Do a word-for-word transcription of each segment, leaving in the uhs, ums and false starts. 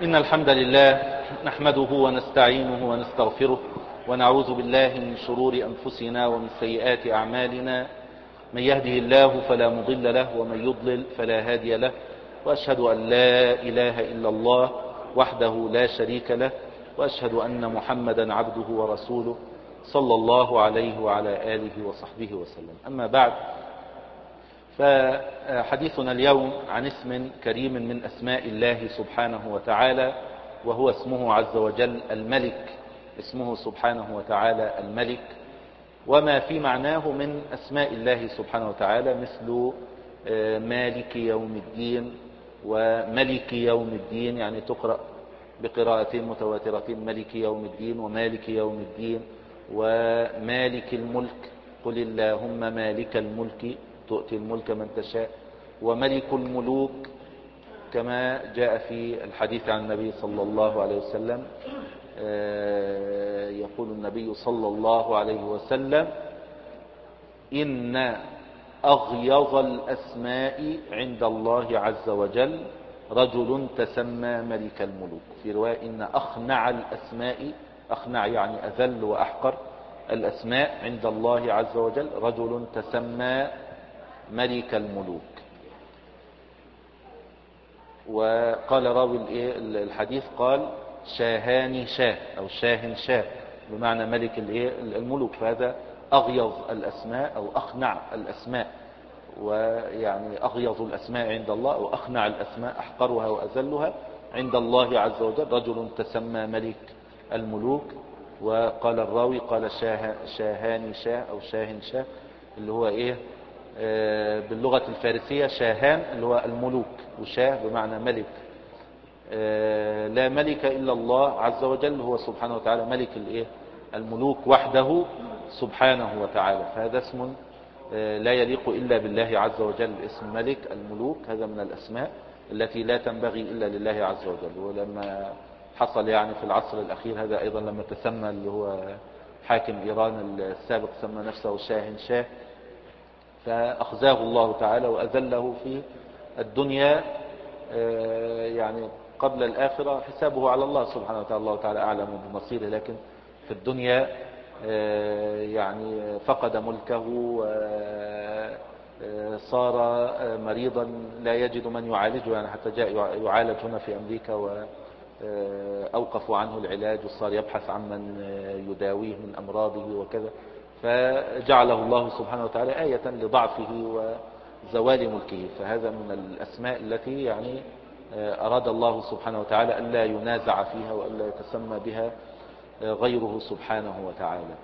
إن الحمد لله نحمده ونستعينه ونستغفره ونعوذ بالله من شرور أنفسنا ومن سيئات أعمالنا. من يهده الله فلا مضل له ومن يضلل فلا هادي له، وأشهد أن لا إله إلا الله وحده لا شريك له، وأشهد أن محمدا عبده ورسوله صلى الله عليه وعلى آله وصحبه وسلم. أما بعد، فحديثنا اليوم عن اسم كريم من أسماء الله سبحانه وتعالى، وهو اسمه عز وجل الملك. اسمه سبحانه وتعالى الملك، وما في معناه من أسماء الله سبحانه وتعالى مثل مالك يوم الدين وملك يوم الدين، يعني تقرأ بقراءتين متواترتين: ملك يوم الدين ومالك يوم الدين. ومالك الملك: قل اللهم مالك الملك تؤتي الملك من تشاء. وملك الملوك كما جاء في الحديث عن النبي صلى الله عليه وسلم، يقول النبي صلى الله عليه وسلم: إن أغيظ الأسماء عند الله عز وجل رجل تسمى ملك الملوك. في رواية: إن أخنع الأسماء، أخنع يعني أذل وأحقر الأسماء عند الله عز وجل رجل تسمى ملك الملوك. وقال راوي الحديث قال: شاهان شاه أو شاه شاه، بمعنى ملك الملوك. فهذا أغيظ الأسماء أو أخنع الأسماء، ويعني أغيظ الأسماء عند الله أو أخنع الأسماء، أحقرها وأذلها عند الله عز وجل رجل تسمى ملك الملوك. وقال الراوي قال شاه شاهان شاه أو شاه شاه، اللي هو إيه باللغة الفارسية شاهان اللي هو الملوك، وشاه بمعنى ملك. لا ملك إلا الله عز وجل، هو سبحانه وتعالى ملك الايه الملوك وحده سبحانه وتعالى. فهذا اسم لا يليق إلا بالله عز وجل. اسم ملك الملوك هذا من الأسماء التي لا تنبغي إلا لله عز وجل. ولما حصل يعني في العصر الأخير هذا أيضا، لما تسمى اللي هو حاكم إيران السابق سمى نفسه شاه شاه، فأخزاه الله تعالى وأذله في الدنيا، يعني قبل الآخرة حسابه على الله سبحانه وتعالى، الله تعالى أعلم بمصيره. لكن في الدنيا يعني فقد ملكه وصار مريضا لا يجد من يعالجه، يعني حتى جاء يعالج هنا في أمريكا وأوقفوا عنه العلاج، وصار يبحث عن من يداويه من أمراضه وكذا. فجعله الله سبحانه وتعالى آية لضعفه وزوال ملكه. فهذا من الأسماء التي يعني أراد الله سبحانه وتعالى ألا ينازع فيها وألا يتسمى بها غيره سبحانه وتعالى.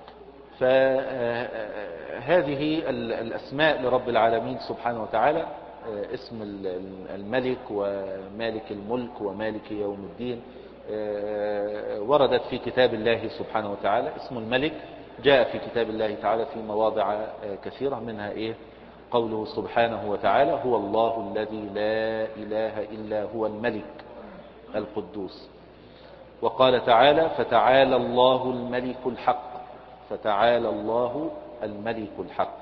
فهذه الأسماء لرب العالمين سبحانه وتعالى، اسم الملك ومالك الملك ومالك يوم الدين، وردت في كتاب الله سبحانه وتعالى. اسم الملك جاء في كتاب الله تعالى في مواضع كثيرة، منها إيه قوله سبحانه وتعالى: هو الله الذي لا إله إلا هو الملك القدوس. وقال تعالى: فتعالى الله الملك الحق. فتعالى الله الملك الحق.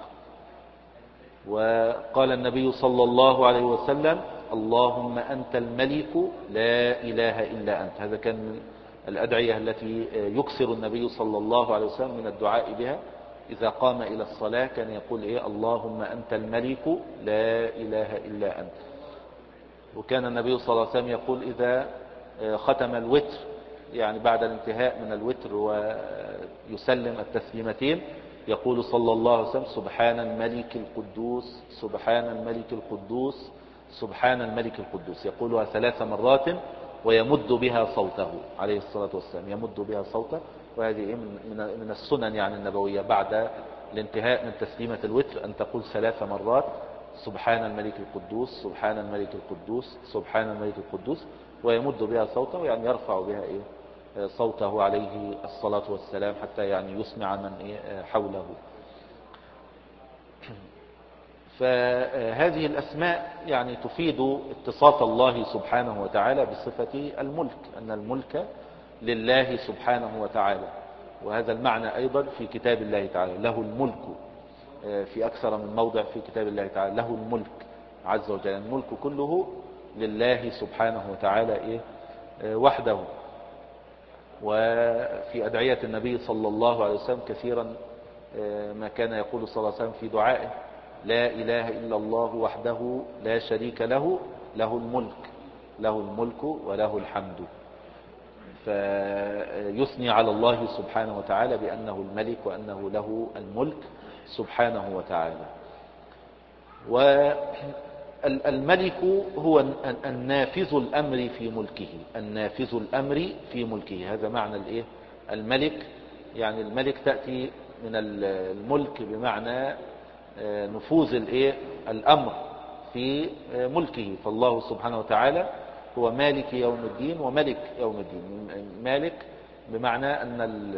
وقال النبي صلى الله عليه وسلم: اللهم أنت الملك لا إله إلا أنت. هذا كان من الأدعية التي يكثر النبي صلى الله عليه وسلم من الدعاء بها إذا قام إلى الصلاة. كان يقول إيه: اللهم أنت الملك لا إله إلا أنت. وكان النبي صلى الله عليه وسلم يقول إذا ختم الوتر، يعني بعد الانتهاء من الوتر ويسلم التسليمتين، يقول صلى الله عليه وسلم: سبحان الملك القدوس سبحان الملك القدوس سبحان الملك القدوس. يقولها ثلاث مرات ويمد بها صوته عليه الصلاة والسلام، يمد بها صوته. وهذه من من السنن يعني النبوية بعد الانتهاء من تسليمة الوتر أن تقول ثلاث مرات: سبحان الملك القدوس سبحان الملك القدوس سبحان الملك القدوس، ويمد بها صوته، يعني يرفع بها إيه صوته عليه الصلاة والسلام حتى يعني يسمع من إيه حوله. فهذه الأسماء يعني تفيد اتصاف الله سبحانه وتعالى بصفة الملك، أن الملك لله سبحانه وتعالى. وهذا المعنى أيضا في كتاب الله تعالى: له الملك. في أكثر من موضع في كتاب الله تعالى له الملك عز وجل. الملك كله لله سبحانه وتعالى إيه وحده. وفي أدعية النبي صلى الله عليه وسلم كثيرا ما كان يقول صلى الله عليه وسلم في دعائه: لا إله إلا الله وحده لا شريك له، له الملك له الملك وله الحمد. فيثني على الله سبحانه وتعالى بأنه الملك وأنه له الملك سبحانه وتعالى. والملك هو النافذ الأمر في ملكه، النافذ الأمر في ملكه، هذا معنى الإيه؟ الملك. يعني الملك تأتي من الملك بمعنى نفوذ الإيه؟ الأمر في ملكه. فالله سبحانه وتعالى هو مالك يوم الدين وملك يوم الدين. مالك بمعنى أن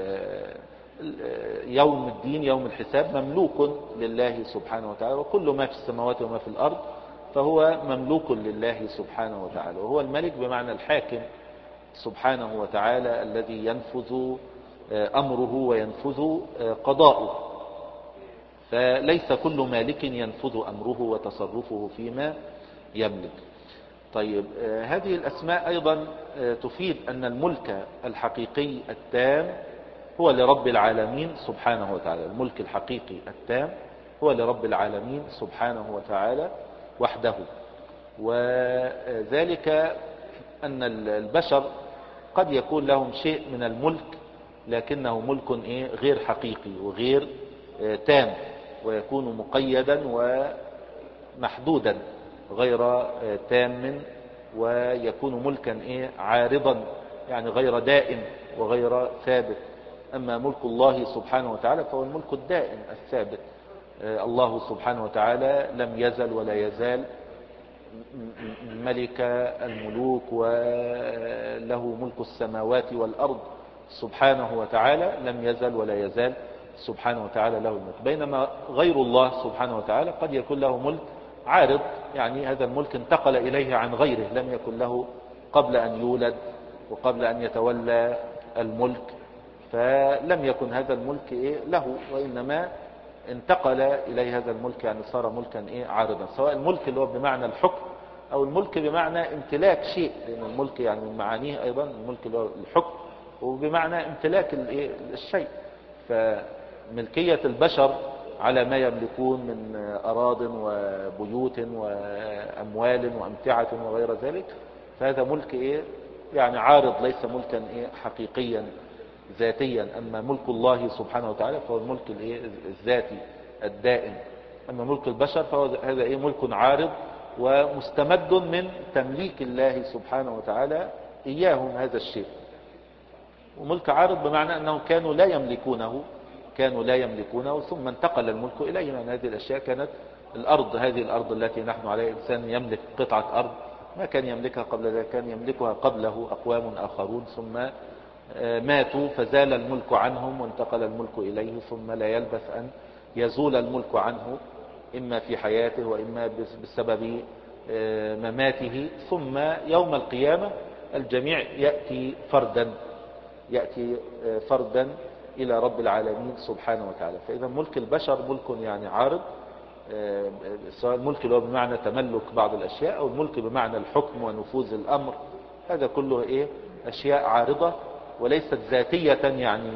يوم الدين يوم الحساب مملوك لله سبحانه وتعالى، وكل ما في السماوات وما في الأرض فهو مملوك لله سبحانه وتعالى. وهو الملك بمعنى الحاكم سبحانه وتعالى الذي ينفذ أمره وينفذ قضاؤه. فليس كل مالك ينفذ أمره وتصرفه فيما يملك. طيب، هذه الأسماء أيضا تفيد أن الملك الحقيقي التام هو لرب العالمين سبحانه وتعالى. الملك الحقيقي التام هو لرب العالمين سبحانه وتعالى وحده. وذلك أن البشر قد يكون لهم شيء من الملك، لكنه ملك إيه؟ غير حقيقي وغير تام، ويكون مقيدا ومحدودا غير تام، ويكون ملكا إيه؟ عارضا، يعني غير دائم وغير ثابت. أما ملك الله سبحانه وتعالى فهو الملك الدائم الثابت. الله سبحانه وتعالى لم يزل ولا يزال ملك الملوك وله ملك السماوات والأرض سبحانه وتعالى، لم يزل ولا يزال سبحانه وتعالى له الملك. بينما غير الله سبحانه وتعالى قد يكون له ملك عارض، يعني هذا الملك انتقل إليه عن غيره، لم يكن له قبل أن يولد وقبل أن يتولى الملك، فلم يكن هذا الملك إيه له، وإنما انتقل إليه هذا الملك، يعني صار ملكا إيه عارضا. سواء الملك اللي هو بمعنى الحكم أو الملك بمعنى امتلاك شيء، لأن الملك يعني من معانيه أيضا الملك اللي هو الحكم وبمعنى امتلاك الشيء. فملكية البشر على ما يملكون من أراض وبيوت وأموال وأمتعة وغير ذلك، فهذا ملك إيه يعني عارض، ليس ملكا إيه حقيقيا ذاتيا. أما ملك الله سبحانه وتعالى فهو الملك الإيه الذاتي الدائم. أما ملك البشر فهو هذا إيه ملك عارض ومستمد من تمليك الله سبحانه وتعالى إياهم هذا الشيء. وملك عارض بمعنى أنهم كانوا لا يملكونه كانوا لا يملكونه ثم انتقل الملك إليهم. يعني هذه الأشياء كانت الأرض، هذه الأرض التي نحن عليها، إنسان يملك قطعة أرض ما كان يملكها قبل ذلك، كان يملكها قبله أقوام آخرون ثم ماتوا فزال الملك عنهم وانتقل الملك إليه، ثم لا يلبث أن يزول الملك عنه إما في حياته وإما بسبب مماته. ثم يوم القيامة الجميع يأتي فردا يأتي فردا إلى رب العالمين سبحانه وتعالى. فإذا ملك البشر ملك يعني عارض، سواء الملك اللي هو بمعنى تملك بعض الأشياء أو الملك بمعنى الحكم ونفوذ الأمر، هذا كله إيه أشياء عارضة وليست ذاتية يعني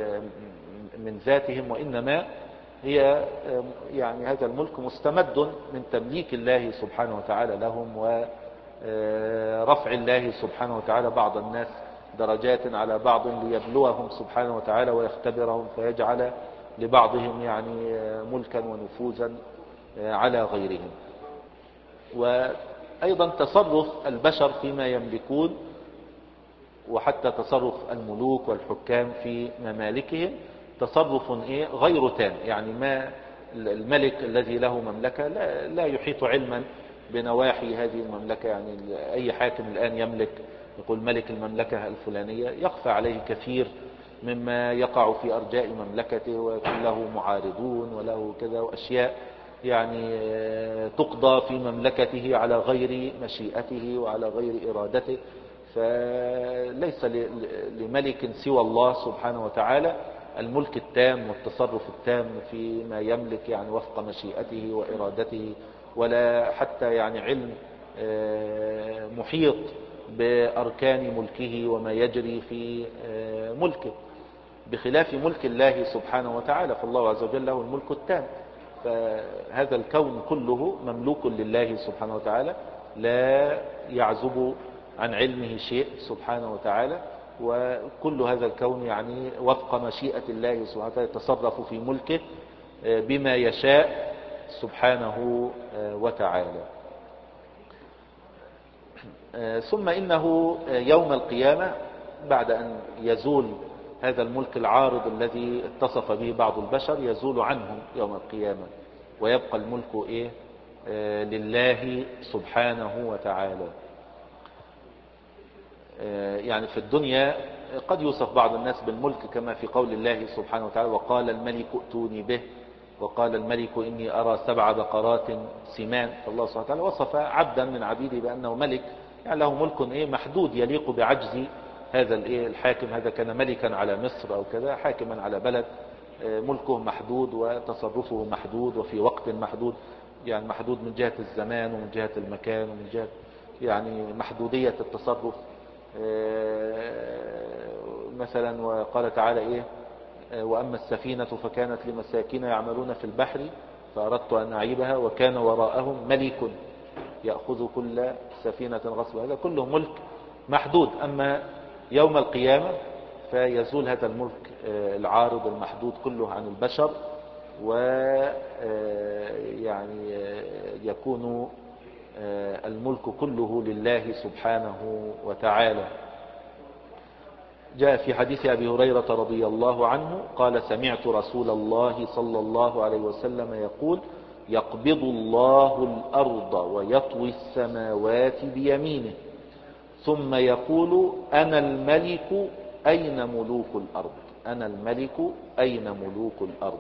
من ذاتهم، وإنما هي يعني هذا الملك مستمد من تمليك الله سبحانه وتعالى لهم ورفع الله سبحانه وتعالى بعض الناس درجات على بعض ليبلوهم سبحانه وتعالى ويختبرهم، فيجعل لبعضهم يعني ملكا ونفوذا على غيرهم. وأيضا تصرف البشر فيما يملكون، وحتى تصرف الملوك والحكام في ممالكهم تصرف إيه غير تام. يعني ما الملك الذي له مملكة لا, لا يحيط علما بنواحي هذه المملكة. يعني أي حاكم الآن يملك يقول ملك المملكة الفلانية، يخفى عليه كثير مما يقع في أرجاء مملكته، ويكون له معارضون وله كذا، وأشياء يعني تقضى في مملكته على غير مشيئته وعلى غير إرادته. فليس لملك سوى الله سبحانه وتعالى الملك التام والتصرف التام فيما يملك، يعني وفق مشيئته وإرادته، ولا حتى يعني علم محيط بأركان ملكه وما يجري في ملكه، بخلاف ملك الله سبحانه وتعالى، فالله عز وجل له الملك التام. فهذا الكون كله مملوك لله سبحانه وتعالى، لا يعزب عن علمه شيء سبحانه وتعالى، وكل هذا الكون يعني وفق مشيئة الله سبحانه وتعالى يتصرف في ملكه بما يشاء سبحانه وتعالى. ثم إنه يوم القيامة بعد أن يزول هذا الملك العارض الذي اتصف به بعض البشر، يزول عنهم يوم القيامة، ويبقى الملك إيه؟ لله سبحانه وتعالى. يعني في الدنيا قد يوصف بعض الناس بالملك كما في قول الله سبحانه وتعالى: وقال الملك ائتوني به، وقال الملك إني أرى سبع بقرات سمان. فالله سبحانه وتعالى وصف عبدا من عبيده بأنه ملك، يعني له ملك إيه محدود يليق بعجز هذا الإيه الحاكم. هذا كان ملكا على مصر أو كذا، حاكما على بلد، ملكه محدود وتصرفه محدود وفي وقت محدود، يعني محدود من جهة الزمان ومن جهة المكان ومن جهة يعني محدودية التصرف. مثلا وقال تعالى إيه: وأما السفينة فكانت لمساكين يعملون في البحر فأردت أن أعيبها وكان وراءهم ملك يأخذ كل سفينة غصبا. هذا كله ملك محدود. أما يوم القيامة فيزول هذا الملك العارض المحدود كله عن البشر، ويعني يكون الملك كله لله سبحانه وتعالى. جاء في حديث أبي هريرة رضي الله عنه قال: سمعت رسول الله صلى الله عليه وسلم يقول: يقبض الله الأرض ويطوي السماوات بيمينه ثم يقول: أنا الملك أين ملوك الأرض؟ أنا الملك أين ملوك الأرض؟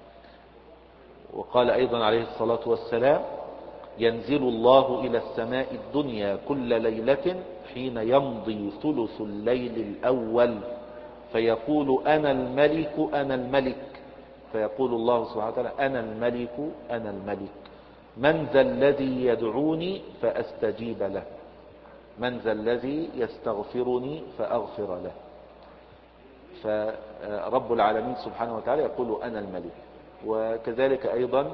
وقال أيضا عليه الصلاة والسلام: ينزل الله إلى السماء الدنيا كل ليلة حين يمضي ثلث الليل الأول فيقول: أنا الملك أنا الملك. فيقول الله سبحانه وتعالى: أنا الملك أنا الملك، من ذا الذي يدعوني فأستجيب له، من ذا الذي يستغفرني فأغفر له. فرب العالمين سبحانه وتعالى يقول: أنا الملك. وكذلك أيضا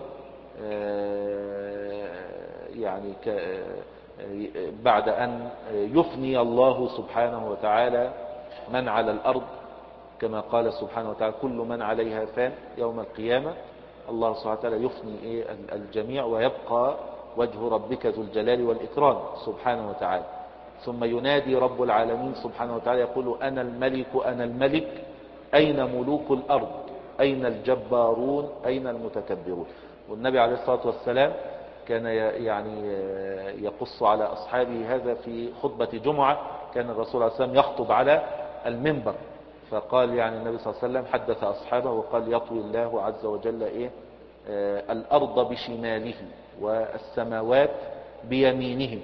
يعني بعد أن يفني الله سبحانه وتعالى من على الأرض، كما قال سبحانه وتعالى: كل من عليها فان، يوم القيامة الله سبحانه وتعالى يفني الجميع ويبقى وجه ربك ذو الجلال والإكرام سبحانه وتعالى. ثم ينادي رب العالمين سبحانه وتعالى يقول: أنا الملك أنا الملك أين ملوك الأرض؟ أين الجبارون؟ أين المتكبرون؟ والنبي عليه الصلاة والسلام كان يعني يقص على أصحابه هذا في خطبة جمعة. كان الرسول عليه الصلاة والسلام يخطب على المنبر، فقال يعني النبي صلى الله عليه وسلم حدث أصحابه وقال: يطوي الله عز وجل إيه آه الأرض بشماله والسماوات بيمينه،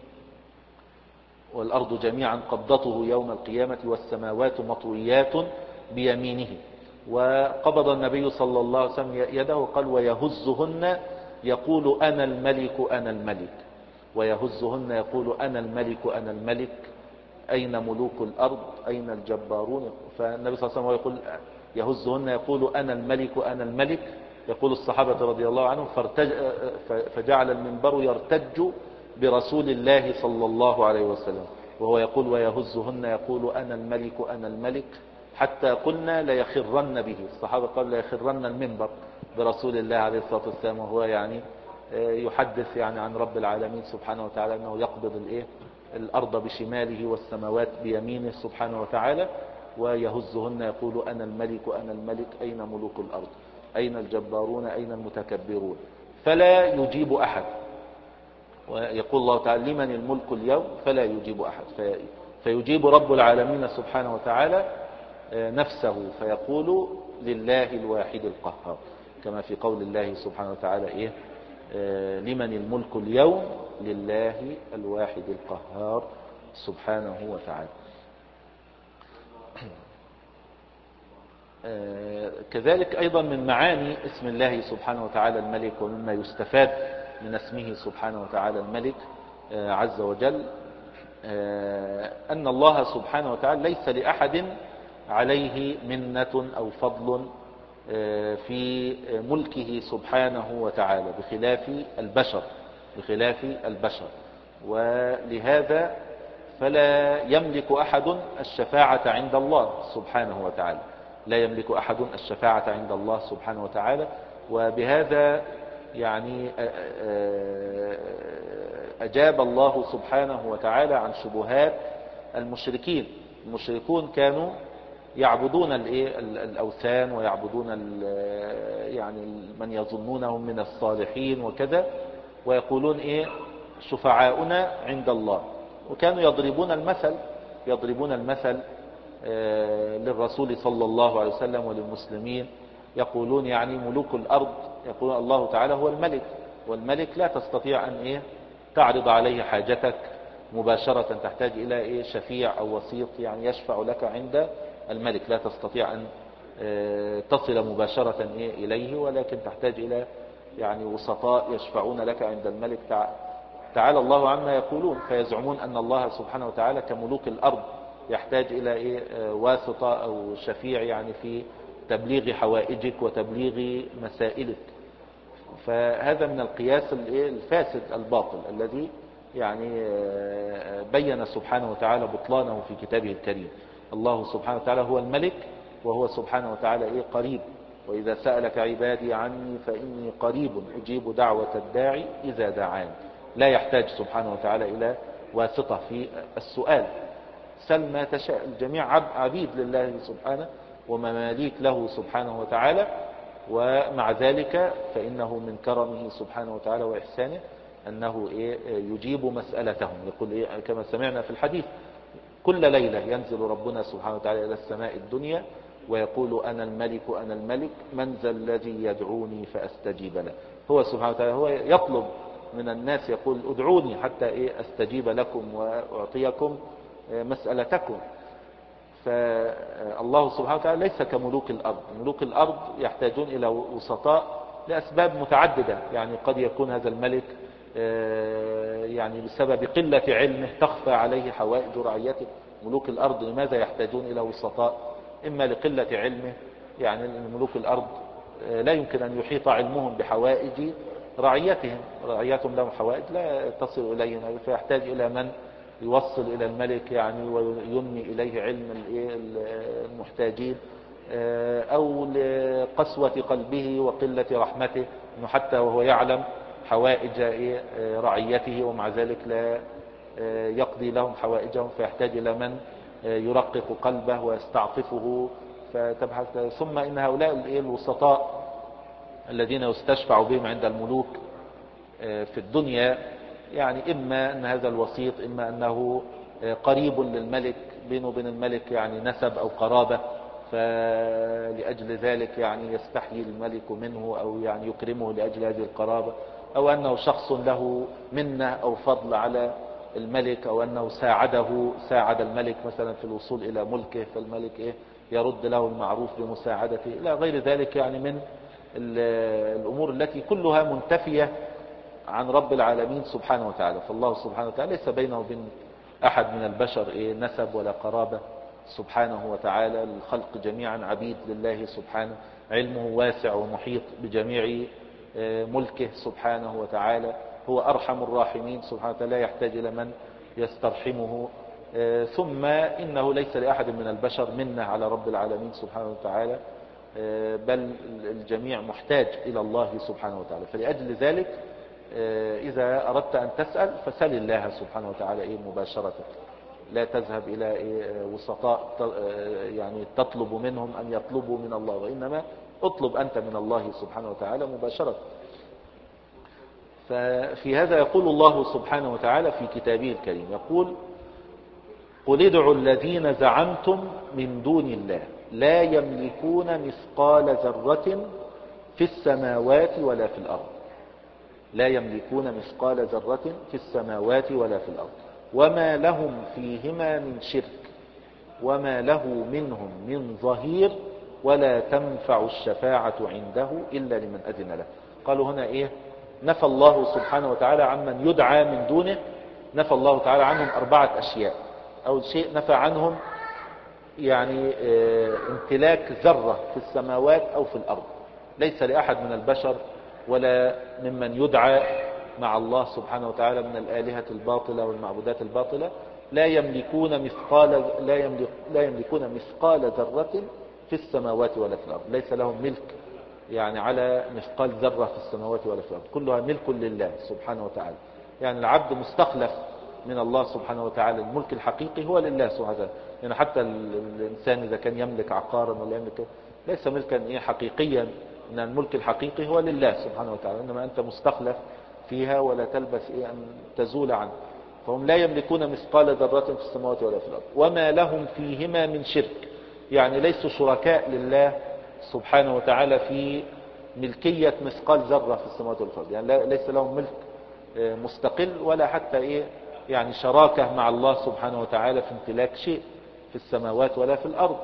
والأرض جميعا قبضته يوم القيامة والسماوات مطويات بيمينه. وقبض النبي صلى الله عليه وسلم يده وقال: ويهزهن يقول: أنا الملك أنا الملك، ويهزهن يقول: أنا الملك أنا الملك أين ملوك الأرض؟ أين الجبارون؟ فالنبي صلى الله عليه وسلم يقول يهزهن يقول: أنا الملك أنا الملك. يقول الصحابة رضي الله عنهم: فجعل المنبر يرتج برسول الله صلى الله عليه وسلم وهو يقول: ويهزهن يقول: أنا الملك أنا الملك، حتى قلنا ليخرن به. الصحابة قالوا: ليخرن المنبر برسول الله عليه الصلاة والسلام، وهو يعني يحدث يعني عن رب العالمين سبحانه وتعالى أنه يقبض الإيه الأرض بشماله والسماوات بيمينه سبحانه وتعالى. ويهزهن يقول: أنا الملك أنا الملك أين ملوك الأرض؟ أين الجبارون؟ أين المتكبرون؟ فلا يجيب أحد. ويقول الله تعالى: لمن الملك اليوم؟ فلا يجيب أحد. في فيجيب رب العالمين سبحانه وتعالى نفسه فيقول: لله الواحد القهار، كما في قول الله سبحانه وتعالى: إيه لمن الملك اليوم؟ لله الواحد القهار سبحانه وتعالى. كذلك أيضا من معاني اسم الله سبحانه وتعالى الملك، ومما يستفاد من اسمه سبحانه وتعالى الملك عز وجل أن الله سبحانه وتعالى ليس لأحد عليه منة أو فضل في ملكه سبحانه وتعالى بخلاف البشر بخلاف البشر ولهذا فلا يملك أحد الشفاعة عند الله سبحانه وتعالى لا يملك أحد الشفاعة عند الله سبحانه وتعالى. وبهذا يعني أجاب الله سبحانه وتعالى عن شبهات المشركين. المشركون كانوا يعبدون الأوثان ويعبدون يعني من يظنونهم من الصالحين وكذا ويقولون إيه شفعاؤنا عند الله. وكانوا يضربون المثل يضربون المثل للرسول صلى الله عليه وسلم وللمسلمين يقولون يعني ملوك الأرض يقول الله تعالى هو الملك والملك لا تستطيع أن إيه تعرض عليه حاجتك مباشرة تحتاج إلى إيه شفيع أو وسيط يعني يشفع لك عند الملك لا تستطيع أن تصل مباشرة إيه إليه ولكن تحتاج إلى يعني وسطاء يشفعون لك عند الملك. تعالى الله عما يقولون فيزعمون أن الله سبحانه وتعالى كملوك الأرض يحتاج إلى إيه واسطة أو شفيع يعني في تبليغ حوائجك وتبليغ مسائلك. فهذا من القياس الفاسد الباطل الذي يعني بين سبحانه وتعالى بطلانه في كتابه الكريم. الله سبحانه وتعالى هو الملك وهو سبحانه وتعالى إيه قريب وإذا سألك عبادي عني فإني قريب أجيب دعوة الداعي إذا دعاني. لا يحتاج سبحانه وتعالى إلى واسطة في السؤال. سل ما تشاء الجميع عبيد لله سبحانه ومماليك له سبحانه وتعالى. ومع ذلك فإنه من كرمه سبحانه وتعالى وإحسانه أنه إيه يجيب مسألتهم. يقول إيه كما سمعنا في الحديث كل ليلة ينزل ربنا سبحانه وتعالى إلى السماء الدنيا ويقول أنا الملك أنا الملك من ذا الذي يدعوني فأستجيب له. هو سبحانه وتعالى هو يطلب من الناس يقول ادعوني حتى إيه أستجيب لكم وأعطيكم مسألتكم. فالله سبحانه وتعالى ليس كملوك الأرض. ملوك الأرض يحتاجون إلى وسطاء لأسباب متعددة يعني قد يكون هذا الملك يعني بسبب قلة علمه تخفى عليه حوائج رعيته. ملوك الأرض لماذا يحتاجون إلى وسطاء؟ إما لقلة علمه يعني ملوك الأرض لا يمكن أن يحيط علمهم بحوائج رعيتهم رعيتهم لهم حوائج لا تصل إليهم فيحتاج إلى من يوصل إلى الملك يعني وينمي إليه علم المحتاجين أو لقسوة قلبه وقلة رحمته أنه حتى وهو يعلم حوائج رعيته ومع ذلك لا يقضي لهم حوائجهم فيحتاج إلى من يرقق قلبه ويستعطفه فتبحث. ثم إن هؤلاء الوسطاء الذين يستشفع بهم عند الملوك في الدنيا يعني إما أن هذا الوسيط إما أنه قريب للملك بينه وبين الملك يعني نسب أو قرابة فلأجل ذلك يعني يستحيي الملك منه أو يعني يكرمه لأجل هذه القرابة أو أنه شخص له منة أو فضل على الملك أو أنه ساعده ساعد الملك مثلا في الوصول إلى ملكه فالملك إيه يرد له المعروف بمساعدته إلى غير ذلك يعني من الأمور التي كلها منتفية عن رب العالمين سبحانه وتعالى. فالله سبحانه وتعالى ليس بينه وبين أحد من البشر إيه نسب ولا قرابة سبحانه وتعالى. الخلق جميعا عبيد لله سبحانه علمه واسع ومحيط بجميع ملكه سبحانه وتعالى. هو أرحم الراحمين سبحانه وتعالى لا يحتاج إلى من يسترحمه. ثم إنه ليس لأحد من البشر منة على رب العالمين سبحانه وتعالى بل الجميع محتاج إلى الله سبحانه وتعالى. فلأجل ذلك إذا أردت أن تسأل فسل الله سبحانه وتعالى إيه مباشرة لا تذهب إلى إيه وسطاء يعني تطلب منهم أن يطلبوا من الله وإنما اطلب أنت من الله سبحانه وتعالى مباشرة. ففي هذا يقول الله سبحانه وتعالى في كتابه الكريم يقول قل ادعوا الذين زعمتم من دون الله لا يملكون مثقال ذرة في السماوات ولا في الأرض لا يملكون مثقال ذرة في السماوات ولا في الأرض وما لهم فيهما من شرك وما له منهم من ظهير ولا تنفع الشفاعة عنده إلا لمن أذن له. قالوا هنا إيه نفى الله سبحانه وتعالى عمن يدعى من دونه نفى الله تعالى عنهم أربعة أشياء. أول شيء نفى عنهم يعني امتلاك ذرة في السماوات أو في الأرض، ليس لأحد من البشر ولا ممن يدعى مع الله سبحانه وتعالى من الآلهة الباطلة والمعبودات الباطلة، لا يملكون مثقال لا يملك لا يملكون مثقال ذرة في السماوات ولا في الأرض، ليس لهم ملك يعني على مثقال ذرة في السماوات ولا في الأرض، كلها ملك لله سبحانه وتعالى. يعني العبد مستخلف من الله سبحانه وتعالى، الملك الحقيقي هو لله سبحانه وتعالى. يعني حتى الإنسان إذا كان يملك عقارا ولا يملك، ليس ملكا إيه حقيقيا، إن الملك الحقيقي هو لله سبحانه وتعالى، إنما أنت مستخلف فيها ولا تلبس إيه أن تزول عنه. فهم لا يملكون مثقال ذرة في السماوات ولا في الأرض، وما لهم فيهما من شرك، يعني ليسوا شركاء لله سبحانه وتعالى في ملكية مثقال ذرة في السماوات ولا في الأرض، يعني ليس لهم ملك مستقل ولا حتى إيه يعني شراكة مع الله سبحانه وتعالى في امتلاك شيء في السماوات ولا في الأرض.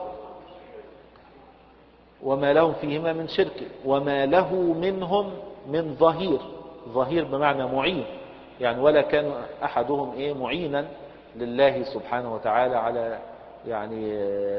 وما لهم فيهما من شرك وما له منهم من ظهير، ظهير بمعنى معين، يعني ولا كان أحدهم إيه معينا لله سبحانه وتعالى على يعني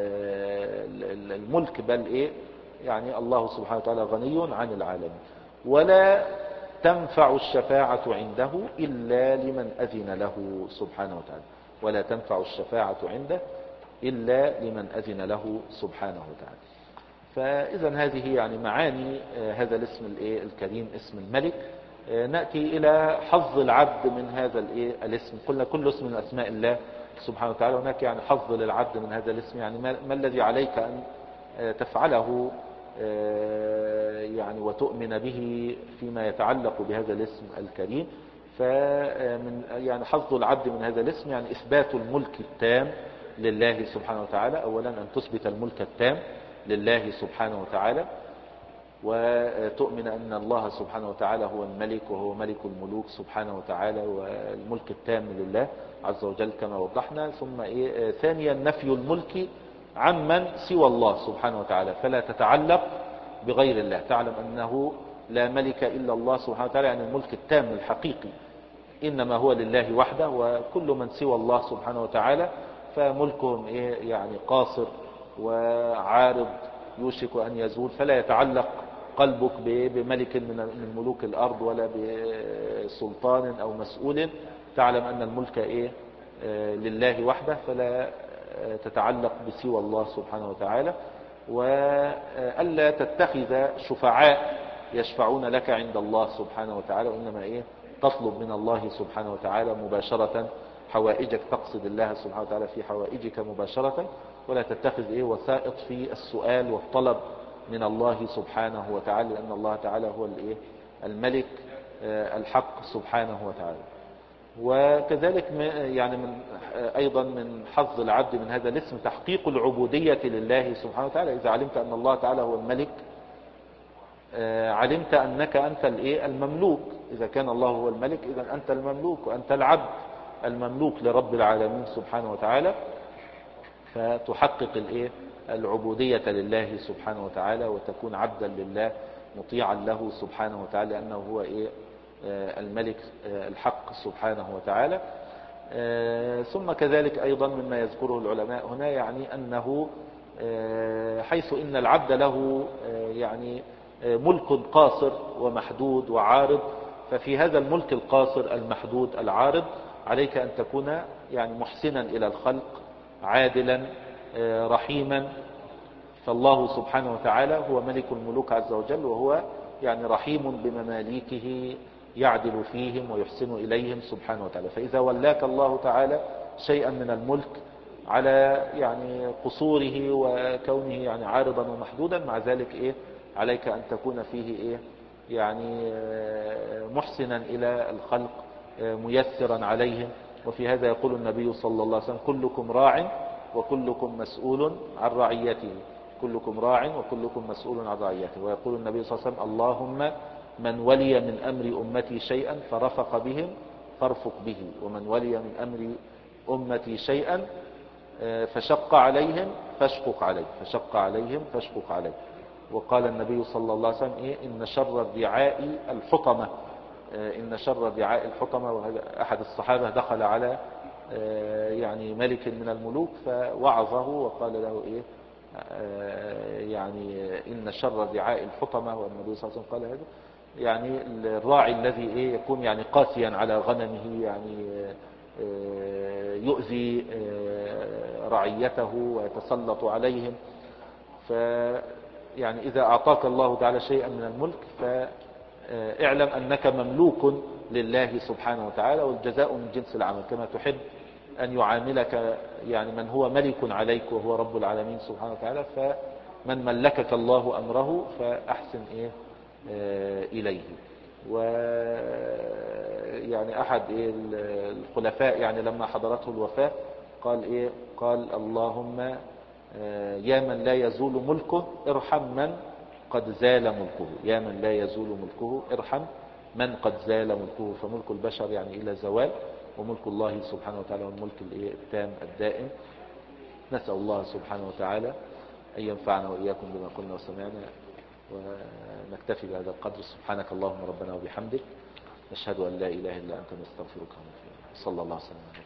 الملك، بل إيه يعني الله سبحانه وتعالى غني عن العالمين. ولا تنفع الشفاعة عنده إلا لمن أذن له سبحانه وتعالى، ولا تنفع الشفاعة عنده إلا لمن أذن له سبحانه وتعالى. فإذا هذه يعني معاني هذا الاسم الايه الكريم، اسم الملك. نأتي إلى حظ العبد من هذا الايه الاسم. قلنا كل اسم من أسماء الله سبحانه وتعالى، هناك يعني حظ للعبد من هذا الاسم، يعني ما, ما الذي عليك أن تفعله يعني وتؤمن به فيما يتعلق بهذا الاسم الكريم. فمن يعني حظ العبد من هذا الاسم يعني إثبات الملك التام لله سبحانه وتعالى. أولا أن تثبت الملك التام لله سبحانه وتعالى، وتؤمن أن الله سبحانه وتعالى هو الملك وهو ملك الملوك سبحانه وتعالى، والملك التام لله عز وجل كما وضحنا. ثم إيه ثانيا نفي الملك عمن سوى الله سبحانه وتعالى، فلا تتعلق بغير الله، تعلم أنه لا ملك إلا الله سبحانه وتعالى، يعني الملك التام الحقيقي إنما هو لله وحده، وكل من سوى الله سبحانه وتعالى فملكهم إيه يعني قاصر وعارض يوشك أن يزول. فلا يتعلق قلبك بملك من ملوك الأرض ولا بسلطان أو مسؤول، تعلم أن الملك إيه لله وحده، فلا تتعلق بسوى الله سبحانه وتعالى. وألا تتخذ شفعاء يشفعون لك عند الله سبحانه وتعالى، وإنما إيه تطلب من الله سبحانه وتعالى مباشرة حوائجك، تقصد الله سبحانه وتعالى في حوائجك مباشرة، ولا تتخذ إيه وسائط في السؤال والطلب من الله سبحانه وتعالى، لأن الله تعالى هو الإيه الملك الحق سبحانه وتعالى. وكذلك يعني من أيضا من حظ العبد من هذا الاسم تحقيق العبودية لله سبحانه وتعالى. إذا علمت أن الله تعالى هو الملك علمت أنك أنت الإيه المملوك. إذا كان الله هو الملك إذا أنت المملوك، وأنت العبد المملوك لرب العالمين سبحانه وتعالى، فتحقق الإيه العبودية لله سبحانه وتعالى، وتكون عبدا لله مطيعا له سبحانه وتعالى، لأنه هو إيه الملك الحق سبحانه وتعالى. ثم كذلك أيضا مما يذكره العلماء هنا يعني أنه حيث إن العبد له يعني ملك قاصر ومحدود وعارض، ففي هذا الملك القاصر المحدود العارض عليك أن تكون يعني محسنا إلى الخلق، عادلا رحيما. فالله سبحانه وتعالى هو ملك الملوك عز وجل، وهو يعني رحيم بمماليكه، يعدل فيهم ويحسن إليهم سبحانه وتعالى. فإذا ولاك الله تعالى شيئا من الملك على يعني قصوره وكونه يعني عارضا ومحدودا، مع ذلك إيه عليك أن تكون فيه إيه يعني محسنا إلى الخلق، ميسرا عليهم. وفي هذا يقول النبي صلى الله عليه وسلم: كلكم راع وكلكم مسؤول عن رعيته، كلكم راع وكلكم مسؤول عن رعيته. ويقول النبي صلى الله عليه وسلم: اللهم من ولي من أمر أمتي شيئا فرفق بهم فارفق به، ومن ولي من أمر أمتي شيئا فشق عليهم فاشقق عليه، فشق عليهم فاشقق عليه. وقال النبي صلى الله عليه وسلم: إيه إن شر الرعاء الحطمة، إن شر الرعاء الحطمة. وهذا أحد الصحابة دخل على يعني ملك من الملوك فوعظه وقال له إيه يعني إن شر الرعاء الحطمة، والنبي صلى الله عليه وسلم قال هذا يعني الراعي الذي إيه يكون يعني قاسيا على غنمه، يعني يؤذي رعيته ويتسلط عليهم. فيعني إذا أعطاك الله تعالى شيئا من الملك فاعلم أنك مملوك لله سبحانه وتعالى، والجزاء من جنس العمل، كما تحب أن يعاملك يعني من هو ملك عليك وهو رب العالمين سبحانه وتعالى. فمن ملكك الله أمره فأحسن إيه إليه. ويعني أحد إيه الخلفاء يعني لما حضرته الوفاة قال إيه قال اللهم يا من لا يزول ملكه ارحم من قد زال ملكه، يا من لا يزول ملكه ارحم من قد زال ملكه. فملك البشر يعني إلى زوال، وملك الله سبحانه وتعالى والملك التام الدائم. نسأل الله سبحانه وتعالى أن ينفعنا وإياكم بما قلنا وسمعنا، ونكتفي بهذا القدر. سبحانك اللهم ربنا وبحمدك، نشهد أن لا إله إلا أنت، نستغفرك ونتوب إليك. صلى الله عليه وسلم.